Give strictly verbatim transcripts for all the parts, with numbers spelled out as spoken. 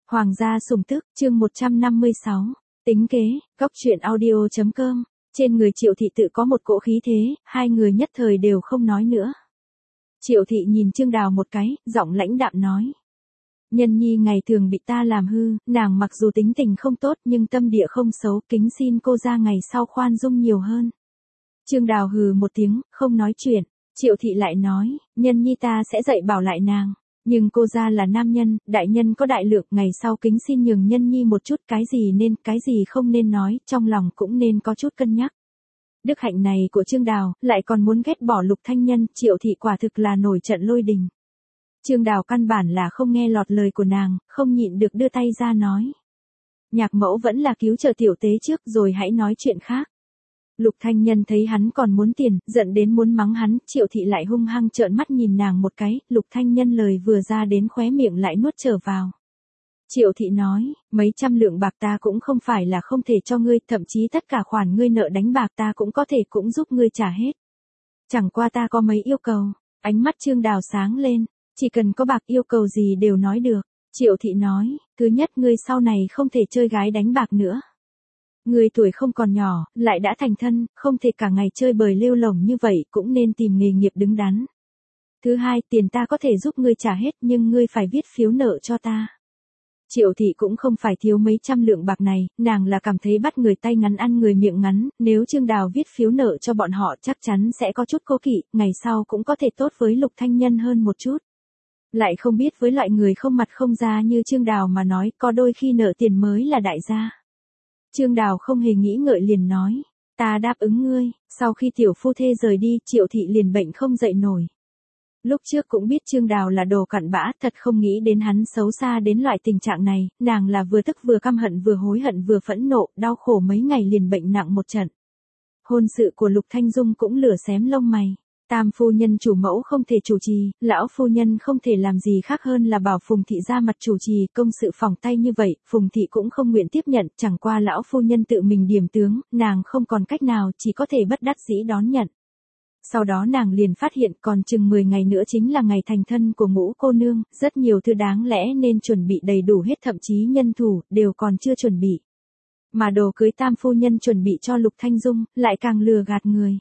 Hoàng gia sủng tức, chương một trăm năm mươi sáu, tính kế, góc truyện audio.com, trên người Triệu Thị tự có một cỗ khí thế, hai người nhất thời đều không nói nữa. Triệu Thị nhìn Trương Đào một cái, giọng lãnh đạm nói. Nhân nhi ngày thường bị ta làm hư, nàng mặc dù tính tình không tốt nhưng tâm địa không xấu, kính xin cô ra ngày sau khoan dung nhiều hơn. Trương Đào hừ một tiếng, không nói chuyện. Triệu Thị lại nói, nhân nhi ta sẽ dạy bảo lại nàng. Nhưng cô ra là nam nhân, đại nhân có đại lượng, ngày sau kính xin nhường nhân nhi một chút, cái gì nên, cái gì không nên nói, trong lòng cũng nên có chút cân nhắc. Đức hạnh này của Trương Đào, lại còn muốn ghét bỏ Lục Thanh Nhân, Triệu Thị quả thực là nổi trận lôi đình. Trương Đào căn bản là không nghe lọt lời của nàng, không nhịn được đưa tay ra nói. Nhạc mẫu vẫn là cứu trợ tiểu tế trước rồi hãy nói chuyện khác. Lục Thanh Nhân thấy hắn còn muốn tiền, giận đến muốn mắng hắn, Triệu Thị lại hung hăng trợn mắt nhìn nàng một cái, Lục Thanh Nhân lời vừa ra đến khóe miệng lại nuốt trở vào. Triệu Thị nói, mấy trăm lượng bạc ta cũng không phải là không thể cho ngươi, thậm chí tất cả khoản ngươi nợ đánh bạc ta cũng có thể cũng giúp ngươi trả hết. Chẳng qua ta có mấy yêu cầu, ánh mắt Trương Đào sáng lên, chỉ cần có bạc yêu cầu gì đều nói được. Triệu Thị nói, thứ nhất ngươi sau này không thể chơi gái đánh bạc nữa. Người tuổi không còn nhỏ, lại đã thành thân, không thể cả ngày chơi bời lêu lổng như vậy, cũng nên tìm nghề nghiệp đứng đắn. Thứ hai, tiền ta có thể giúp ngươi trả hết nhưng ngươi phải viết phiếu nợ cho ta. Triệu Thị cũng không phải thiếu mấy trăm lượng bạc này, nàng là cảm thấy bắt người tay ngắn ăn người miệng ngắn, nếu Trương Đào viết phiếu nợ cho bọn họ chắc chắn sẽ có chút cố kỵ, ngày sau cũng có thể tốt với Lục Thanh Nhân hơn một chút. Lại không biết với loại người không mặt không da như Trương Đào mà nói, có đôi khi nợ tiền mới là đại gia. Trương Đào không hề nghĩ ngợi liền nói, ta đáp ứng ngươi. Sau khi tiểu phu thê rời đi, Triệu Thị liền bệnh không dậy nổi. Lúc trước cũng biết Trương Đào là đồ cặn bã, thật không nghĩ đến hắn xấu xa đến loại tình trạng này, nàng là vừa tức vừa căm hận vừa hối hận vừa phẫn nộ, đau khổ mấy ngày liền bệnh nặng một trận. Hôn sự của Lục Thanh Dung cũng lửa xém lông mày. Tam phu nhân chủ mẫu không thể chủ trì, lão phu nhân không thể làm gì khác hơn là bảo Phùng Thị ra mặt chủ trì, công sự phỏng tay như vậy, Phùng Thị cũng không nguyện tiếp nhận, chẳng qua lão phu nhân tự mình điểm tướng, nàng không còn cách nào, chỉ có thể bất đắc dĩ đón nhận. Sau đó nàng liền phát hiện còn chừng mười ngày nữa chính là ngày thành thân của Ngũ cô nương, rất nhiều thứ đáng lẽ nên chuẩn bị đầy đủ hết, thậm chí nhân thủ, đều còn chưa chuẩn bị. Mà đồ cưới tam phu nhân chuẩn bị cho Lục Thanh Dung, lại càng lừa gạt người.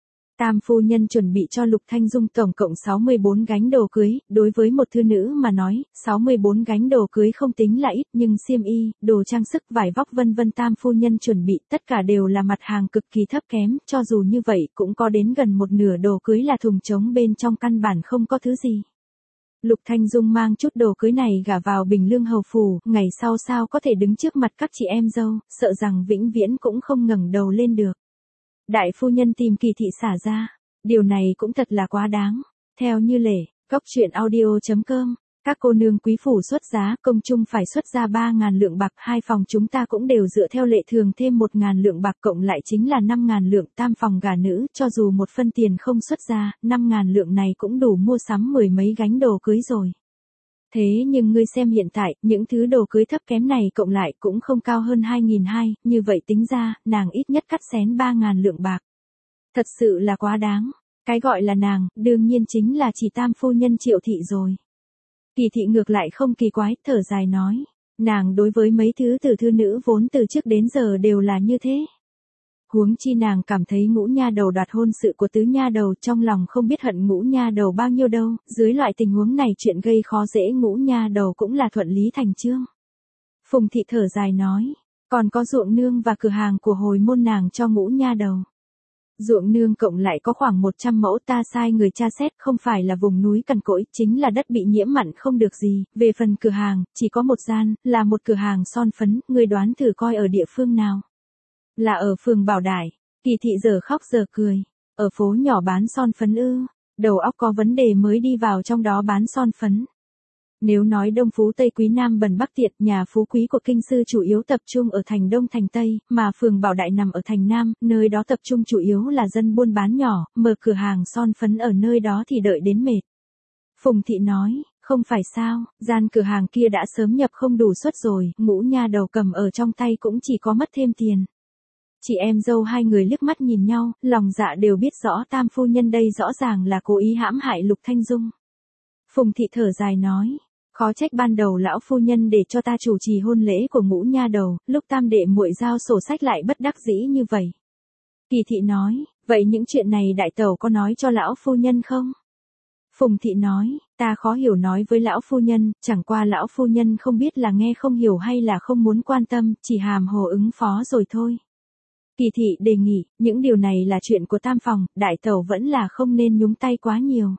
Tam phu nhân chuẩn bị cho Lục Thanh Dung tổng cộng sáu mươi bốn gánh đồ cưới, đối với một thư nữ mà nói, sáu mươi bốn gánh đồ cưới không tính là ít, nhưng xiêm y, đồ trang sức, vải vóc vân vân tam phu nhân chuẩn bị, tất cả đều là mặt hàng cực kỳ thấp kém, cho dù như vậy cũng có đến gần một nửa đồ cưới là thùng trống, bên trong căn bản không có thứ gì. Lục Thanh Dung mang chút đồ cưới này gả vào Bình Lương hầu phủ, ngày sau sao có thể đứng trước mặt các chị em dâu, sợ rằng vĩnh viễn cũng không ngẩng đầu lên được. Đại phu nhân tìm Kỳ Thị xả ra, điều này cũng thật là quá đáng. Theo như lệ, góc truyện audio.com, các cô nương quý phủ xuất giá, công chung phải xuất ra ba ngàn lượng bạc, hai phòng chúng ta cũng đều dựa theo lệ thường thêm một ngàn lượng bạc, cộng lại chính là năm ngàn lượng, tam phòng gả nữ, cho dù một phân tiền không xuất ra, năm ngàn lượng này cũng đủ mua sắm mười mấy gánh đồ cưới rồi. Thế nhưng ngươi xem hiện tại, những thứ đồ cưới thấp kém này cộng lại cũng không cao hơn hai nghìn hai trăm, như vậy tính ra, nàng ít nhất cắt xén ba ngàn lượng bạc. Thật sự là quá đáng. Cái gọi là nàng, đương nhiên chính là chỉ tam phu nhân Triệu Thị rồi. Kỳ Thị ngược lại không kỳ quái, thở dài nói. Nàng đối với mấy thứ từ thư nữ vốn từ trước đến giờ đều là như thế. Huống chi nàng cảm thấy Ngũ nha đầu đoạt hôn sự của tứ nha đầu, trong lòng không biết hận Ngũ nha đầu bao nhiêu đâu, dưới loại tình huống này chuyện gây khó dễ Ngũ nha đầu cũng là thuận lý thành chương. Phùng Thị thở dài nói, còn có ruộng nương và cửa hàng của hồi môn nàng cho Ngũ nha đầu. Ruộng nương cộng lại có khoảng một trăm mẫu, ta sai người tra xét, không phải là vùng núi cằn cỗi, chính là đất bị nhiễm mặn không được gì, về phần cửa hàng, chỉ có một gian, là một cửa hàng son phấn, người đoán thử coi ở địa phương nào. Là ở phường Bảo Đại. Kỳ Thị giờ khóc giờ cười. Ở phố nhỏ bán son phấn ư? Đầu óc có vấn đề mới đi vào trong đó bán son phấn. Nếu nói Đông Phú Tây Quý Nam Bần Bắc Tiệt, nhà phú quý của kinh sư chủ yếu tập trung ở thành Đông thành Tây, mà phường Bảo Đại nằm ở thành Nam, nơi đó tập trung chủ yếu là dân buôn bán nhỏ, mở cửa hàng son phấn ở nơi đó thì đợi đến mệt. Phùng Thị nói, không phải sao, gian cửa hàng kia đã sớm nhập không đủ suất rồi, Ngũ nha đầu cầm ở trong tay cũng chỉ có mất thêm tiền. Chị em dâu hai người liếc mắt nhìn nhau, lòng dạ đều biết rõ tam phu nhân đây rõ ràng là cố ý hãm hại Lục Thanh Dung. Phùng Thị thở dài nói, Khó trách ban đầu lão phu nhân để cho ta chủ trì hôn lễ của ngũ nha đầu, lúc tam đệ muội giao sổ sách lại bất đắc dĩ như vậy. Kỳ thị nói, vậy những chuyện này đại tẩu có nói cho lão phu nhân không? Phùng thị nói, ta khó hiểu nói với lão phu nhân, chẳng qua lão phu nhân không biết là nghe không hiểu hay là không muốn quan tâm, chỉ hàm hồ ứng phó rồi thôi. Kỳ thị đề nghị, những điều này là chuyện của tam phòng, đại tẩu vẫn là không nên nhúng tay quá nhiều.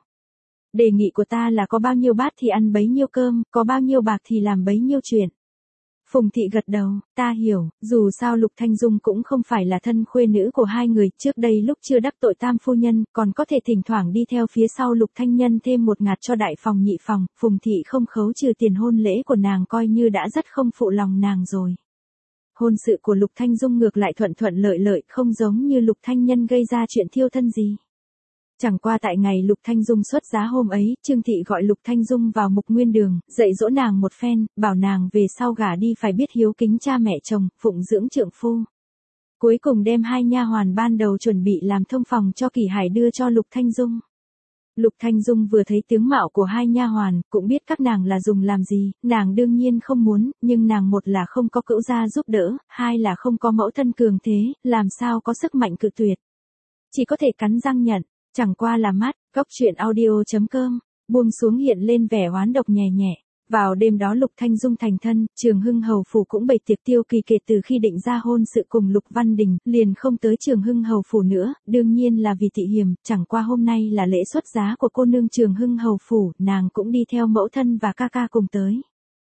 Đề nghị của ta là có bao nhiêu bát thì ăn bấy nhiêu cơm, có bao nhiêu bạc thì làm bấy nhiêu chuyện. Phùng thị gật đầu, ta hiểu, dù sao Lục Thanh Dung cũng không phải là thân khuê nữ của hai người, trước đây lúc chưa đắc tội tam phu nhân, còn có thể thỉnh thoảng đi theo phía sau Lục Thanh Nhân thêm một ngạt cho đại phòng nhị phòng, Phùng thị không khấu trừ tiền hôn lễ của nàng coi như đã rất không phụ lòng nàng rồi. Hôn sự của Lục Thanh Dung ngược lại thuận thuận lợi lợi, không giống như Lục Thanh Nhân gây ra chuyện thiêu thân gì. Chẳng qua tại ngày Lục Thanh Dung xuất giá hôm ấy, Trương Thị gọi Lục Thanh Dung vào Mục Nguyên Đường, dạy dỗ nàng một phen, bảo nàng về sau gả đi phải biết hiếu kính cha mẹ chồng, phụng dưỡng trượng phu. Cuối cùng đem hai nha hoàn ban đầu chuẩn bị làm thông phòng cho Kỳ Hải đưa cho Lục Thanh Dung. Lục Thanh Dung vừa thấy tướng mạo của hai nha hoàn, cũng biết các nàng là dùng làm gì, nàng đương nhiên không muốn, nhưng nàng một là không có cữu gia giúp đỡ, hai là không có mẫu thân cường thế, làm sao có sức mạnh cự tuyệt. Chỉ có thể cắn răng nhận. Chẳng qua là mắt, góc chuyện audio.com, buông xuống hiện lên vẻ oán độc nhẹ nhẹ. Vào đêm đó Lục Thanh Dung thành thân, Trường Hưng Hầu Phủ cũng bày tiệc tiêu kỳ kể từ khi định ra hôn sự cùng Lục Văn Đình, liền không tới Trường Hưng Hầu Phủ nữa, đương nhiên là vì thị hiểm, chẳng qua hôm nay là lễ xuất giá của cô nương Trường Hưng Hầu Phủ, nàng cũng đi theo mẫu thân và ca ca cùng tới.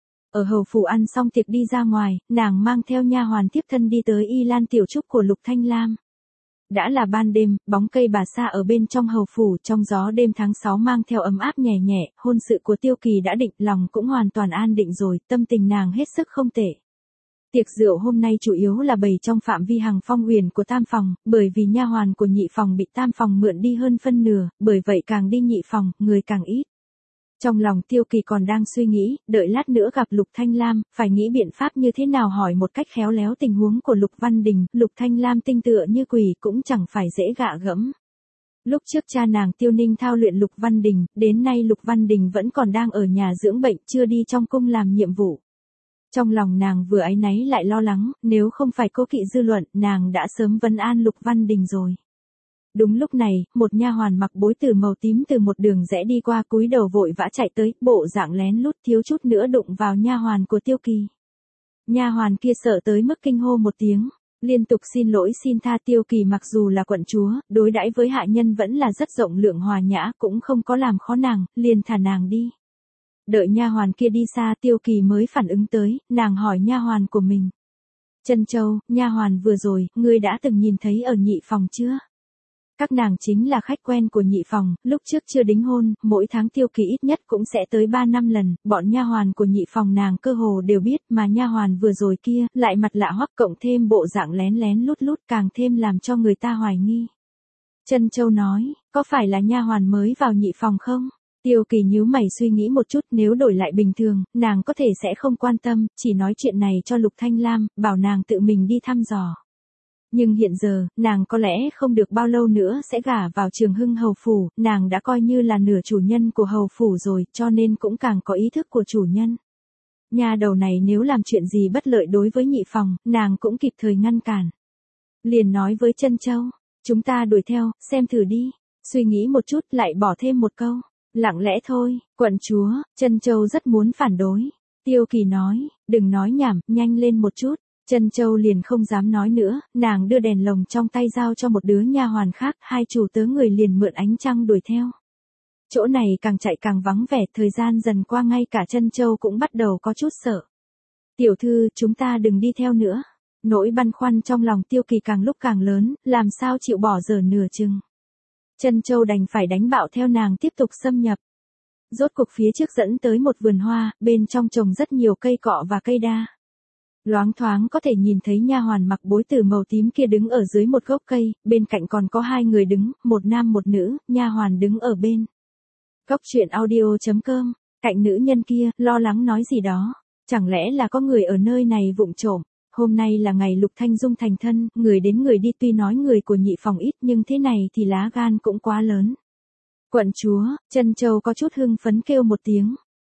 Ở Hầu Phủ ăn xong tiệc đi ra ngoài, nàng mang theo nha hoàn tiếp thân đi tới Y Lan tiểu trúc của Lục Thanh Lam. Đã là ban đêm, bóng cây bà sa ở bên trong hầu phủ, trong gió đêm tháng sáu mang theo ấm áp nhẹ nhẹ, hôn sự của Tiêu Kỳ đã định, lòng cũng hoàn toàn an định rồi, tâm tình nàng hết sức không tệ. Tiệc rượu hôm nay chủ yếu là bày trong phạm vi hàng phong huyền của tam phòng, bởi vì nha hoàn của nhị phòng bị tam phòng mượn đi hơn phân nửa, bởi vậy càng đi nhị phòng, người càng ít. Trong lòng Tiêu Kỳ còn đang suy nghĩ, đợi lát nữa gặp Lục Thanh Lam, phải nghĩ biện pháp như thế nào hỏi một cách khéo léo tình huống của Lục Văn Đình, Lục Thanh Lam tinh tựa như quỷ cũng chẳng phải dễ gạ gẫm. Lúc trước cha nàng Tiêu Ninh thao luyện Lục Văn Đình, đến nay Lục Văn Đình vẫn còn đang ở nhà dưỡng bệnh, chưa đi trong cung làm nhiệm vụ. Trong lòng nàng vừa áy náy lại lo lắng, nếu không phải cố kỵ dư luận, nàng đã sớm vấn an Lục Văn Đình rồi. Đúng lúc này, một nha hoàn mặc bối từ màu tím từ một đường rẽ đi qua, cúi đầu vội vã chạy tới, bộ dạng lén lút thiếu chút nữa đụng vào nha hoàn của Tiêu Kỳ. Nha hoàn kia sợ tới mức kinh hô một tiếng, liên tục xin lỗi xin tha. Tiêu Kỳ mặc dù là quận chúa, đối đãi với hạ nhân vẫn là rất rộng lượng hòa nhã, cũng không có làm khó nàng, liền thả nàng đi. Đợi nha hoàn kia đi xa, Tiêu Kỳ mới phản ứng tới, nàng hỏi nha hoàn của mình. Trân Châu, nha hoàn vừa rồi, ngươi đã từng nhìn thấy ở nhị phòng chưa? Các nàng chính là khách quen của nhị phòng, lúc trước chưa đính hôn, mỗi tháng Tiêu Kỳ ít nhất cũng sẽ tới ba năm lần, bọn nha hoàn của nhị phòng nàng cơ hồ đều biết, mà nha hoàn vừa rồi kia, lại mặt lạ hoắc cộng thêm bộ dạng lén lén lút lút, càng thêm làm cho người ta hoài nghi. Trân Châu nói, có phải là nha hoàn mới vào nhị phòng không? Tiêu Kỳ nhíu mày suy nghĩ một chút, nếu đổi lại bình thường, nàng có thể sẽ không quan tâm, chỉ nói chuyện này cho Lục Thanh Lam, bảo nàng tự mình đi thăm dò. Nhưng hiện giờ, nàng có lẽ không được bao lâu nữa sẽ gả vào Trường Hưng Hầu Phủ, nàng đã coi như là nửa chủ nhân của Hầu Phủ rồi, cho nên cũng càng có ý thức của chủ nhân. Nha đầu này nếu làm chuyện gì bất lợi đối với nhị phòng, nàng cũng kịp thời ngăn cản. Liền nói với Trân Châu, chúng ta đuổi theo, xem thử đi. Suy nghĩ một chút lại bỏ thêm một câu, lặng lẽ thôi, quận chúa. Trân Châu rất muốn phản đối. Tiêu Kỳ nói, đừng nói nhảm, nhanh lên một chút. Trân Châu liền không dám nói nữa, nàng đưa đèn lồng trong tay giao cho một đứa nha hoàn khác, hai chủ tớ người liền mượn ánh trăng đuổi theo. Chỗ này càng chạy càng vắng vẻ, thời gian dần qua ngay cả Trân Châu cũng bắt đầu có chút sợ. Tiểu thư, chúng ta đừng đi theo nữa. Nỗi băn khoăn trong lòng Tiêu Kỳ càng lúc càng lớn, làm sao chịu bỏ dở nửa chừng. Trân Châu đành phải đánh bạo theo nàng tiếp tục xâm nhập. Rốt cuộc phía trước dẫn tới một vườn hoa, bên trong trồng rất nhiều cây cọ và cây đa. Loáng thoáng có thể nhìn thấy nha hoàn mặc bối từ màu tím kia đứng ở dưới một gốc cây, bên cạnh còn có hai người đứng, một nam một nữ, nha hoàn đứng ở bên. Góc chuyện audio.com, cạnh nữ nhân kia, lo lắng nói gì đó. Chẳng lẽ là có người ở nơi này vụng trộm? Hôm nay là ngày Lục Thanh Dung thành thân, người đến người đi, tuy nói người của nhị phòng ít nhưng thế này thì lá gan cũng quá lớn. Quận chúa, Trân Châu có chút hưng phấn kêu một tiếng.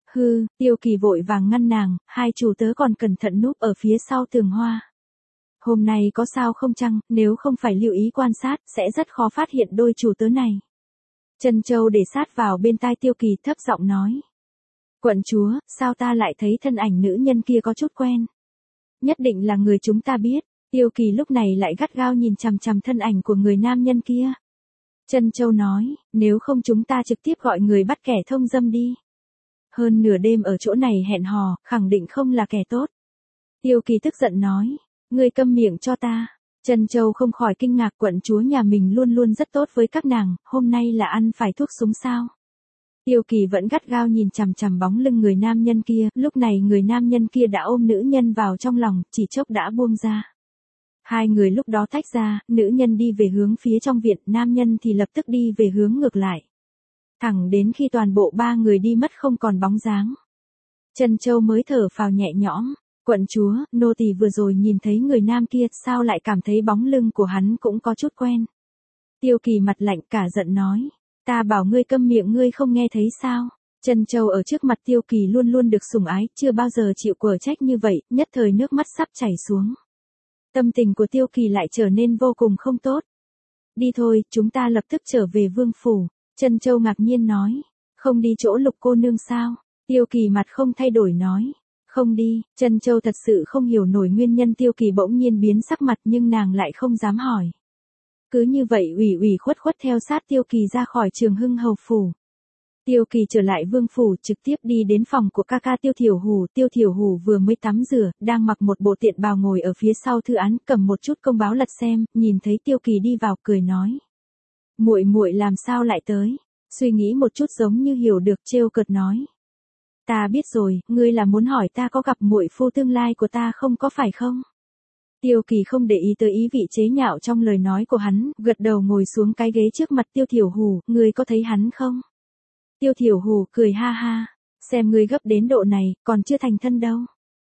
Hư, Tiêu Kỳ vội vàng ngăn nàng, hai chủ tớ còn cẩn thận núp ở phía sau tường hoa. Hôm nay có sao không chăng, nếu không phải lưu ý quan sát, sẽ rất khó phát hiện đôi chủ tớ này. Trân Châu để sát vào bên tai Tiêu Kỳ thấp giọng nói. Quận chúa, sao ta lại thấy thân ảnh nữ nhân kia có chút quen? Nhất định là người chúng ta biết. Tiêu Kỳ lúc này lại gắt gao nhìn chằm chằm thân ảnh của người nam nhân kia. Trân Châu nói, nếu không chúng ta trực tiếp gọi người bắt kẻ thông dâm đi. Hơn nửa đêm ở chỗ này hẹn hò, khẳng định không là kẻ tốt. Tiêu Kỳ tức giận nói, ngươi câm miệng cho ta. Trân Châu không khỏi kinh ngạc, quận chúa nhà mình luôn luôn rất tốt với các nàng, hôm nay là ăn phải thuốc súng sao? Tiêu Kỳ vẫn gắt gao nhìn chằm chằm bóng lưng người nam nhân kia, lúc này người nam nhân kia đã ôm nữ nhân vào trong lòng, chỉ chốc đã buông ra. Hai người lúc đó tách ra, nữ nhân đi về hướng phía trong viện, nam nhân thì lập tức đi về hướng ngược lại. Thẳng đến khi toàn bộ ba người đi mất không còn bóng dáng. Trân Châu mới thở phào nhẹ nhõm, quận chúa, nô tỳ vừa rồi nhìn thấy người nam kia, sao lại cảm thấy bóng lưng của hắn cũng có chút quen. Tiêu Kỳ mặt lạnh cả giận nói, ta bảo ngươi câm miệng ngươi không nghe thấy sao. Trân Châu ở trước mặt Tiêu Kỳ luôn luôn được sủng ái, chưa bao giờ chịu quở trách như vậy, nhất thời nước mắt sắp chảy xuống. Tâm tình của Tiêu Kỳ lại trở nên vô cùng không tốt. Đi thôi, chúng ta lập tức trở về vương phủ. Trân Châu ngạc nhiên nói, không đi chỗ Lục cô nương sao? Tiêu Kỳ mặt không thay đổi nói, không đi. Trân Châu thật sự không hiểu nổi nguyên nhân Tiêu Kỳ bỗng nhiên biến sắc mặt, nhưng nàng lại không dám hỏi. Cứ như vậy ủy ủy khuất khuất theo sát Tiêu Kỳ ra khỏi Trường Hưng hầu phủ. Tiêu Kỳ trở lại vương phủ, trực tiếp đi đến phòng của ca ca Tiêu Thiểu Hù. Tiêu Thiểu Hù vừa mới tắm rửa, đang mặc một bộ tiện bào ngồi ở phía sau thư án, cầm một chút công báo lật xem, nhìn thấy Tiêu Kỳ đi vào, cười nói: "Muội muội làm sao lại tới?" Suy nghĩ một chút giống như hiểu được, trêu cợt nói: "Ta biết rồi, ngươi là muốn hỏi ta có gặp muội phu tương lai của ta không có phải không?" Tiêu Kỳ không để ý tới ý vị chế nhạo trong lời nói của hắn, gật đầu ngồi xuống cái ghế trước mặt Tiêu Thiểu Hù, "Ngươi có thấy hắn không?" Tiêu Thiểu Hù cười ha ha, "Xem ngươi gấp đến độ này, còn chưa thành thân đâu.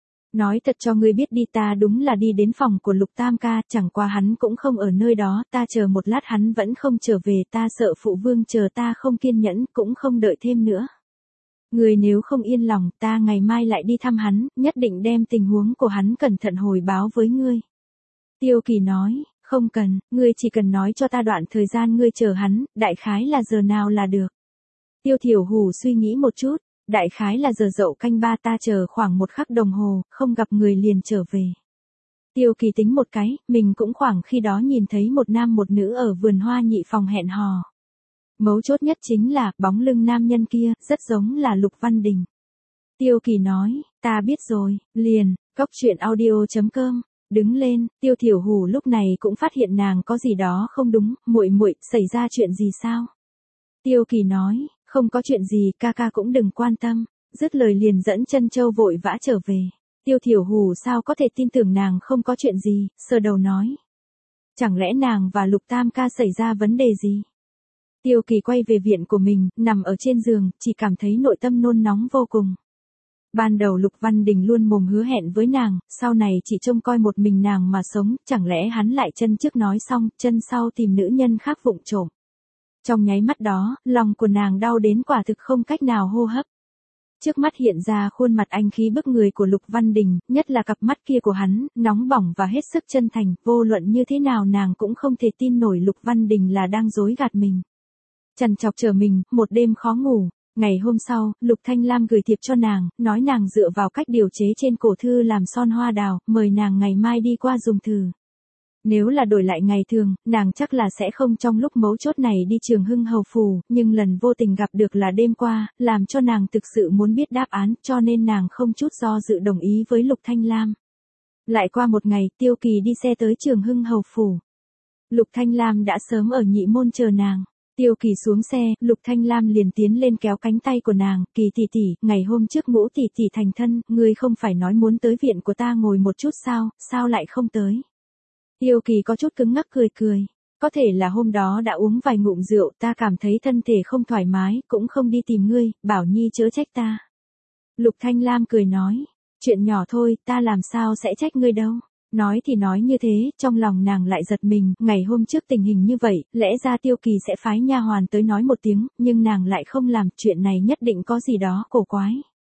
Nói thật cho ngươi biết đi, ta đúng là đi đến phòng của Lục Tam ca, chẳng qua hắn cũng không ở nơi đó, ta chờ một lát hắn vẫn không trở về, ta sợ phụ vương chờ ta không kiên nhẫn, cũng không đợi thêm nữa. Ngươi nếu không yên lòng, ta ngày mai lại đi thăm hắn, nhất định đem tình huống của hắn cẩn thận hồi báo với ngươi." Tiêu Kỳ nói, "Không cần, ngươi chỉ cần nói cho ta đoạn thời gian ngươi chờ hắn, đại khái là giờ nào là được." Tiêu Thiểu Hù suy nghĩ một chút, "Đại khái là giờ dậu canh ba, ta chờ khoảng một khắc đồng hồ, không gặp người liền trở về." Tiêu Kỳ tính một cái, mình cũng khoảng khi đó nhìn thấy một nam một nữ ở vườn hoa nhị phòng hẹn hò. Mấu chốt nhất chính là, bóng lưng nam nhân kia, rất giống là Lục Văn Đình. Tiêu Kỳ nói, "Ta biết rồi, liền." Cốc truyện audio chấm com. Đứng lên, Tiêu Thiểu Hù lúc này cũng phát hiện nàng có gì đó không đúng, "Muội muội, xảy ra chuyện gì sao?" Tiêu Kỳ nói, "Không có chuyện gì, ca ca cũng đừng quan tâm." Dứt lời liền dẫn Trân Châu vội vã trở về. Tiêu Thiểu Hù sao có thể tin tưởng nàng không có chuyện gì, sờ đầu nói: "Chẳng lẽ nàng và Lục Tam ca xảy ra vấn đề gì?" Tiêu Kỳ quay về viện của mình, nằm ở trên giường, chỉ cảm thấy nội tâm nôn nóng vô cùng. Ban đầu Lục Văn Đình luôn mồm hứa hẹn với nàng, sau này chỉ trông coi một mình nàng mà sống, chẳng lẽ hắn lại chân trước nói xong, chân sau tìm nữ nhân khác vụng trộm. Trong nháy mắt đó, lòng của nàng đau đến quả thực không cách nào hô hấp. Trước mắt hiện ra khuôn mặt anh khí bức người của Lục Văn Đình, nhất là cặp mắt kia của hắn, nóng bỏng và hết sức chân thành, vô luận như thế nào nàng cũng không thể tin nổi Lục Văn Đình là đang dối gạt mình. Trằn trọc chờ mình, một đêm khó ngủ. Ngày hôm sau, Lục Thanh Lam gửi thiệp cho nàng, nói nàng dựa vào cách điều chế trên cổ thư làm son hoa đào, mời nàng ngày mai đi qua dùng thử. Nếu là đổi lại ngày thường, nàng chắc là sẽ không trong lúc mấu chốt này đi Trường Hưng hầu phủ, nhưng lần vô tình gặp được là đêm qua, làm cho nàng thực sự muốn biết đáp án, cho nên nàng không chút do dự đồng ý với Lục Thanh Lam. Lại qua một ngày, Tiêu Kỳ đi xe tới Trường Hưng hầu phủ. Lục Thanh Lam đã sớm ở nhị môn chờ nàng. Tiêu Kỳ xuống xe, Lục Thanh Lam liền tiến lên kéo cánh tay của nàng, "Kỳ tỷ tỷ, ngày hôm trước Ngũ tỷ tỷ thành thân, ngươi không phải nói muốn tới viện của ta ngồi một chút sao, sao lại không tới?" Tiêu Kỳ có chút cứng ngắc cười cười, "Có thể là hôm đó đã uống vài ngụm rượu, ta cảm thấy thân thể không thoải mái, cũng không đi tìm ngươi, bảo Nhi chớ trách ta." Lục Thanh Lam cười nói, "Chuyện nhỏ thôi, ta làm sao sẽ trách ngươi đâu." Nói thì nói như thế, trong lòng nàng lại giật mình, ngày hôm trước tình hình như vậy, lẽ ra Tiêu Kỳ sẽ phái nha hoàn tới nói một tiếng, nhưng nàng lại không làm, chuyện này nhất định có gì đó cổ quái.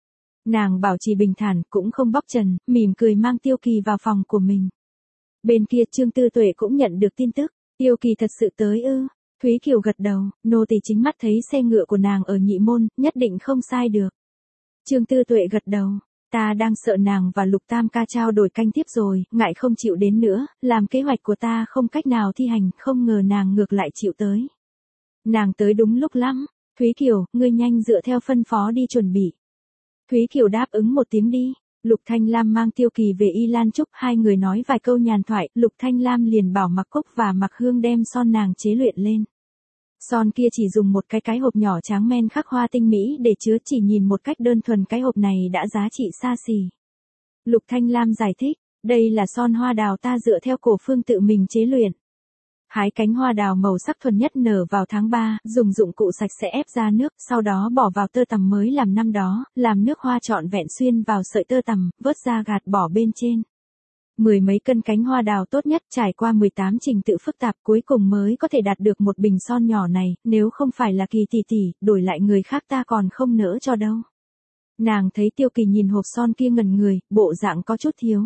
Nàng bảo trì bình thản, cũng không bóc trần, mỉm cười mang Tiêu Kỳ vào phòng của mình. Bên kia Trương Tư Tuệ cũng nhận được tin tức, Tiêu Kỳ thật sự tới ư? Thúy Kiều gật đầu, nô tỳ chính mắt thấy xe ngựa của nàng ở nhị môn, nhất định không sai được. Trương Tư Tuệ gật đầu, ta đang sợ nàng và Lục Tam ca trao đổi canh tiếp rồi, ngại không chịu đến nữa, làm kế hoạch của ta không cách nào thi hành, không ngờ nàng ngược lại chịu tới. Nàng tới đúng lúc lắm, Thúy Kiều, ngươi nhanh dựa theo phân phó đi chuẩn bị. Thúy Kiều đáp ứng một tiếng đi. Lục Thanh Lam mang Tiêu Kỳ về Y Lan Trúc, hai người nói vài câu nhàn thoại, Lục Thanh Lam liền bảo Mặc Cúc và Mặc Hương đem son nàng chế luyện lên. Son kia chỉ dùng một cái cái hộp nhỏ tráng men khắc hoa tinh mỹ để chứa, chỉ nhìn một cách đơn thuần cái hộp này đã giá trị xa xỉ. Lục Thanh Lam giải thích, đây là son hoa đào ta dựa theo cổ phương tự mình chế luyện. Hái cánh hoa đào màu sắc thuần nhất nở vào tháng ba, dùng dụng cụ sạch sẽ ép ra nước, sau đó bỏ vào tơ tằm mới làm năm đó, làm nước hoa trọn vẹn xuyên vào sợi tơ tằm, vớt ra gạt bỏ bên trên. Mười mấy cân cánh hoa đào tốt nhất trải qua mười tám trình tự phức tạp cuối cùng mới có thể đạt được một bình son nhỏ này, nếu không phải là Kỳ tỷ tỷ, đổi lại người khác ta còn không nỡ cho đâu. Nàng thấy Tiêu Kỳ nhìn hộp son kia ngẩn người, bộ dạng có chút thiếu.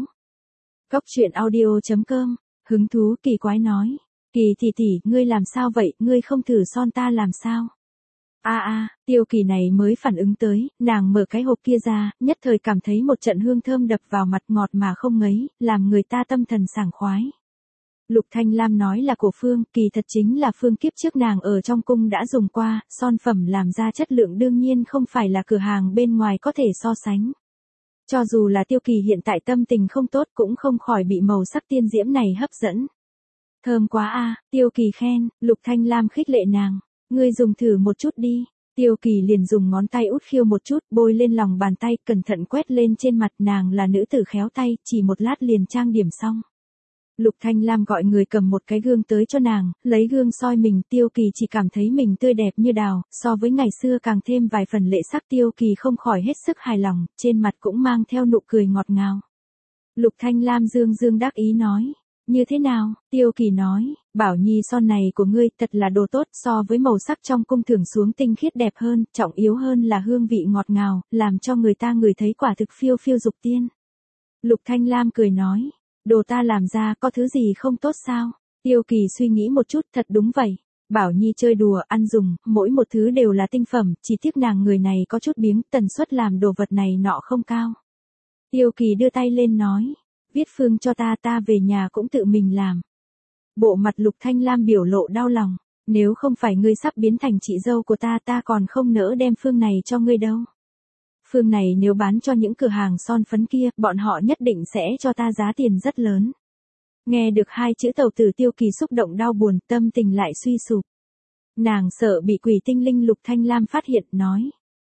Góc truyện audio chấm com, hứng thú kỳ quái nói. Kỳ tỷ tỷ, ngươi làm sao vậy, ngươi không thử son ta làm sao? A a, à, Tiêu Kỳ này mới phản ứng tới, nàng mở cái hộp kia ra, nhất thời cảm thấy một trận hương thơm đập vào mặt ngọt mà không ngấy, làm người ta tâm thần sảng khoái. Lục Thanh Lam nói là cổ phương, kỳ thật chính là phương kiếp trước nàng ở trong cung đã dùng qua, son phẩm làm ra chất lượng đương nhiên không phải là cửa hàng bên ngoài có thể so sánh. Cho dù là Tiêu Kỳ hiện tại tâm tình không tốt cũng không khỏi bị màu sắc tiên diễm này hấp dẫn. Thơm quá a, à, Tiêu Kỳ khen, Lục Thanh Lam khích lệ nàng, ngươi dùng thử một chút đi. Tiêu Kỳ liền dùng ngón tay út khiêu một chút, bôi lên lòng bàn tay, cẩn thận quét lên trên mặt, nàng là nữ tử khéo tay, chỉ một lát liền trang điểm xong. Lục Thanh Lam gọi người cầm một cái gương tới cho nàng, lấy gương soi mình, Tiêu Kỳ chỉ cảm thấy mình tươi đẹp như đào, so với ngày xưa càng thêm vài phần lệ sắc, Tiêu Kỳ không khỏi hết sức hài lòng, trên mặt cũng mang theo nụ cười ngọt ngào. Lục Thanh Lam dương dương đắc ý nói. Như thế nào? Tiêu Kỳ nói, Bảo Nhi son này của ngươi thật là đồ tốt, so với màu sắc trong cung thường xuống tinh khiết đẹp hơn, trọng yếu hơn là hương vị ngọt ngào, làm cho người ta ngửi thấy quả thực phiêu phiêu dục tiên. Lục Thanh Lam cười nói, đồ ta làm ra có thứ gì không tốt sao? Tiêu Kỳ suy nghĩ một chút, thật đúng vậy. Bảo Nhi chơi đùa, ăn dùng, mỗi một thứ đều là tinh phẩm, chỉ tiếc nàng người này có chút biếng, tần suất làm đồ vật này nọ không cao. Tiêu Kỳ đưa tay lên nói. Viết phương cho ta, ta về nhà cũng tự mình làm. Bộ mặt Lục Thanh Lam biểu lộ đau lòng, nếu không phải ngươi sắp biến thành chị dâu của ta, ta còn không nỡ đem phương này cho ngươi đâu. Phương này nếu bán cho những cửa hàng son phấn kia, bọn họ nhất định sẽ cho ta giá tiền rất lớn. Nghe được hai chữ tàu tử, Tiêu Kỳ xúc động đau buồn, tâm tình lại suy sụp. Nàng sợ bị quỷ tinh linh Lục Thanh Lam phát hiện, nói.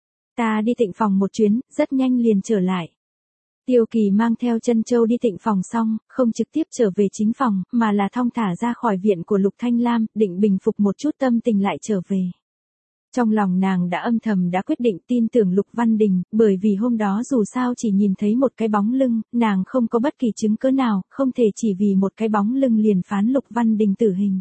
Ta đi Tịnh phòng một chuyến, rất nhanh liền trở lại. Tiêu Kỳ mang theo Trân Châu đi Tịnh phòng xong, không trực tiếp trở về chính phòng, mà là thong thả ra khỏi viện của Lục Thanh Lam, định bình phục một chút tâm tình lại trở về. Trong lòng nàng đã âm thầm đã quyết định tin tưởng Lục Văn Đình, bởi vì hôm đó dù sao chỉ nhìn thấy một cái bóng lưng, nàng không có bất kỳ chứng cứ nào, không thể chỉ vì một cái bóng lưng liền phán Lục Văn Đình tử hình.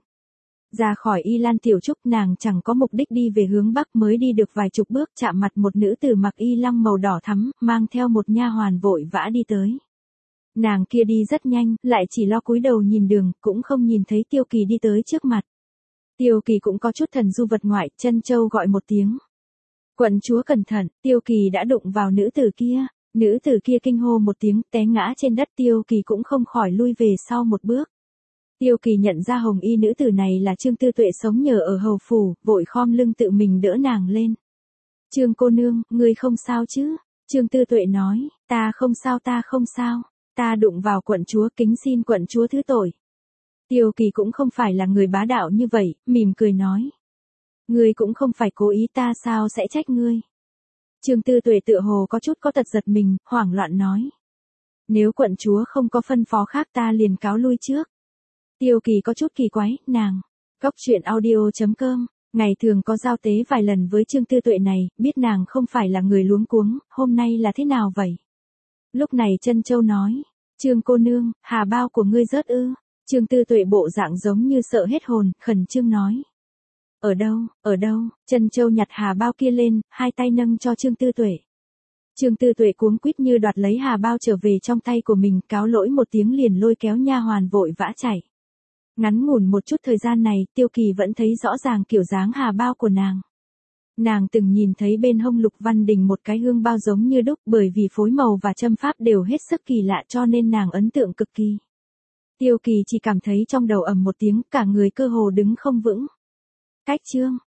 Ra khỏi Y Lan Tiểu Trúc, nàng chẳng có mục đích đi về hướng Bắc, mới đi được vài chục bước chạm mặt một nữ tử mặc y long màu đỏ thắm, mang theo một nha hoàn vội vã đi tới. Nàng kia đi rất nhanh, lại chỉ lo cúi đầu nhìn đường, cũng không nhìn thấy Tiêu Kỳ đi tới trước mặt. Tiêu Kỳ cũng có chút thần du vật ngoại, Trân Châu gọi một tiếng. Quận chúa cẩn thận, Tiêu Kỳ đã đụng vào nữ tử kia, nữ tử kia kinh hô một tiếng, té ngã trên đất, Tiêu Kỳ cũng không khỏi lui về sau một bước. Tiêu Kỳ nhận ra hồng y nữ tử này là Trương Tư Tuệ sống nhờ ở hầu phủ, vội khom lưng tự mình đỡ nàng lên. Trương cô nương, ngươi không sao chứ? Trương Tư Tuệ nói, ta không sao ta không sao, ta đụng vào quận chúa, kính xin quận chúa thứ tội. Tiêu Kỳ cũng không phải là người bá đạo như vậy, mỉm cười nói. Ngươi cũng không phải cố ý, ta sao sẽ trách ngươi. Trương Tư Tuệ tựa hồ có chút có tật giật mình, hoảng loạn nói. Nếu quận chúa không có phân phó khác ta liền cáo lui trước. Tiêu Kỳ có chút kỳ quái, nàng. Góc truyện audio chấm com, ngày thường có giao tế vài lần với Trương Tư Tuệ này, biết nàng không phải là người luống cuống, hôm nay là thế nào vậy? Lúc này Trân Châu nói, Trương cô nương, hà bao của ngươi rớt ư? Trương Tư Tuệ bộ dạng giống như sợ hết hồn, khẩn trương nói. Ở đâu, ở đâu? Trân Châu nhặt hà bao kia lên, hai tay nâng cho Trương Tư Tuệ. Trương Tư Tuệ cuống quýt như đoạt lấy hà bao trở về trong tay của mình, cáo lỗi một tiếng liền lôi kéo nha hoàn vội vã chạy. Ngắn ngủn một chút thời gian này, Tiêu Kỳ vẫn thấy rõ ràng kiểu dáng hà bao của nàng. Nàng từng nhìn thấy bên hông Lục Văn Đình một cái hương bao giống như đúc, bởi vì phối màu và châm pháp đều hết sức kỳ lạ cho nên nàng ấn tượng cực kỳ. Tiêu Kỳ chỉ cảm thấy trong đầu ầm một tiếng, cả người cơ hồ đứng không vững. Cách chương